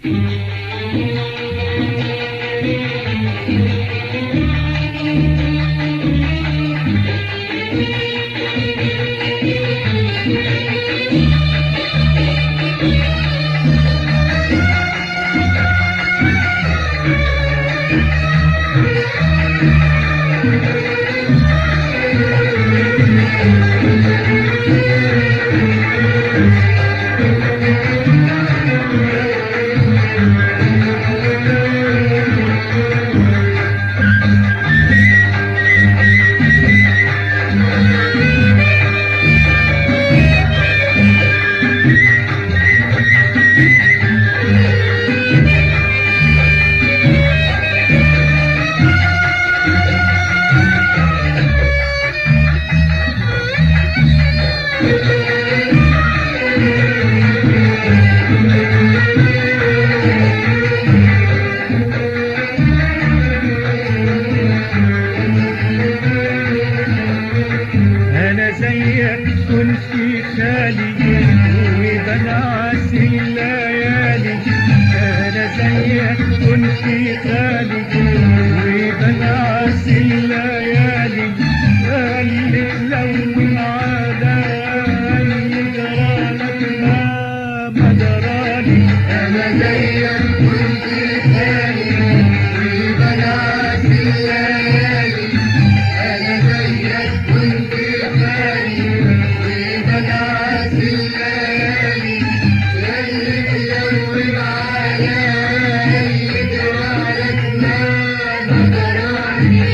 انا زيك كنت خالي وبنعس الليالي، انا زيك كنت خالي وبنعس الليالي، اللي تلون علي جرالك ما جرالي. انا زيك كنت خالي وبنعس الليالي، انا زيك كنت خالي وبنعس الليالي، اللي تلون علي جرالك ما جرالي.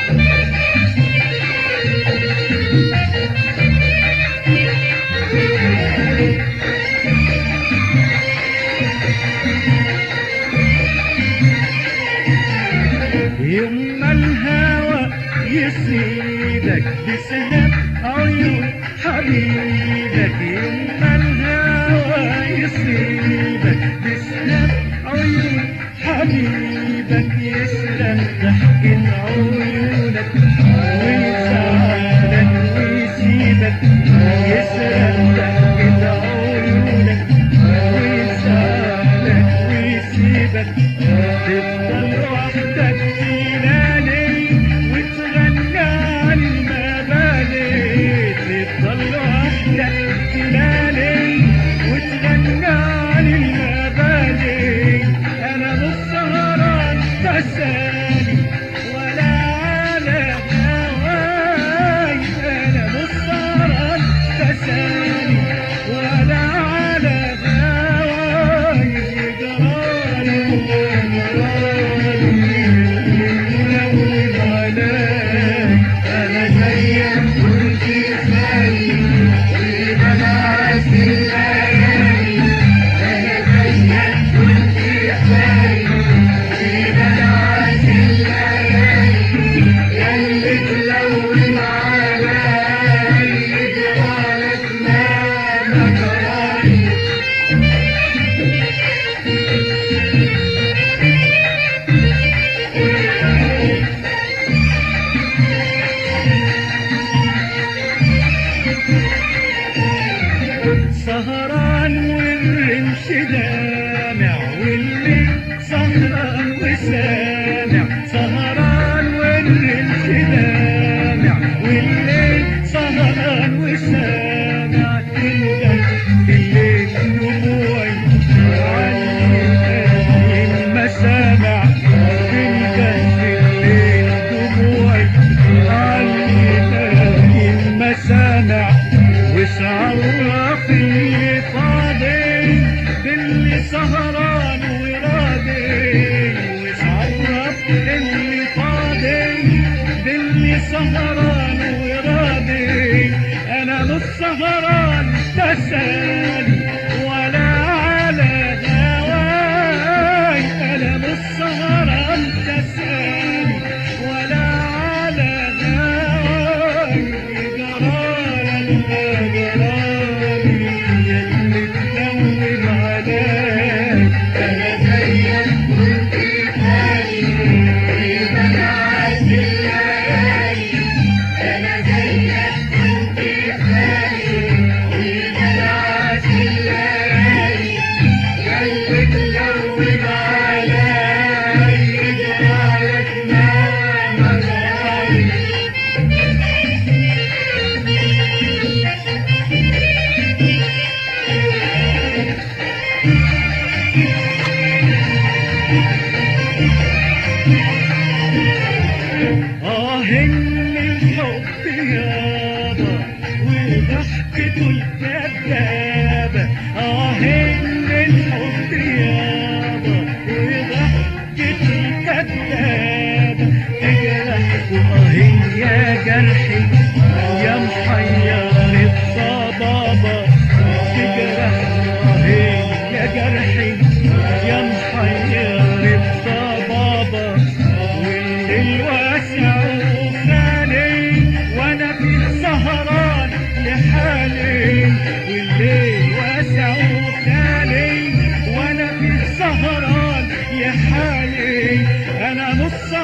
يوم ما الهوى يصيدك بسهام عيون حبيبك، يوم ما الهوى يصيدك بسهام عيون حبيبك، يسرق ضحكة عيونك ويزعلك ويسيبك، يسرق ضحكة عيونك ويزعلك ويسيبك، تفضل وحدك في ليالي وتغنى عن المبادئ، تفضل وحدك في ليالي وتغنى عن المبادئ. انا مش سهران تسالي ولا على هواي، انا مش سهران تسالي ولا على هواي، جرالي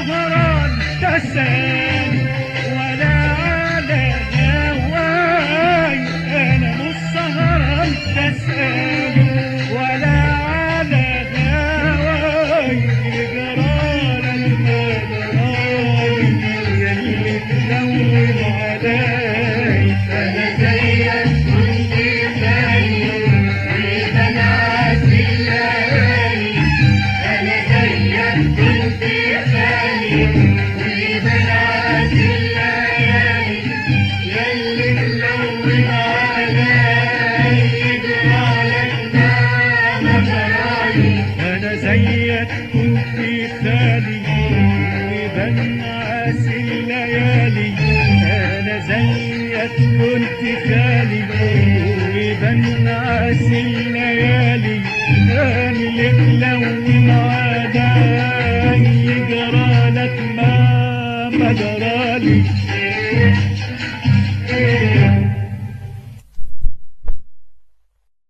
سهران تسالي ولا على هواي، انا مش سهران تسالي ولا على هواي، جرالك ما جراي يلي تلون علي. أنا زيك كنت خالي وبنعس الليالي، أنا زيك كنت خالي وبنعس الليالي، يلي ملون علي جرالك ما جراي. أنا زيك كنت خالي وبنعس الليالي، أنا زيك كنت خالي وبنعس الليالي، أنا اللي ملون علي جرالك ما جرالي.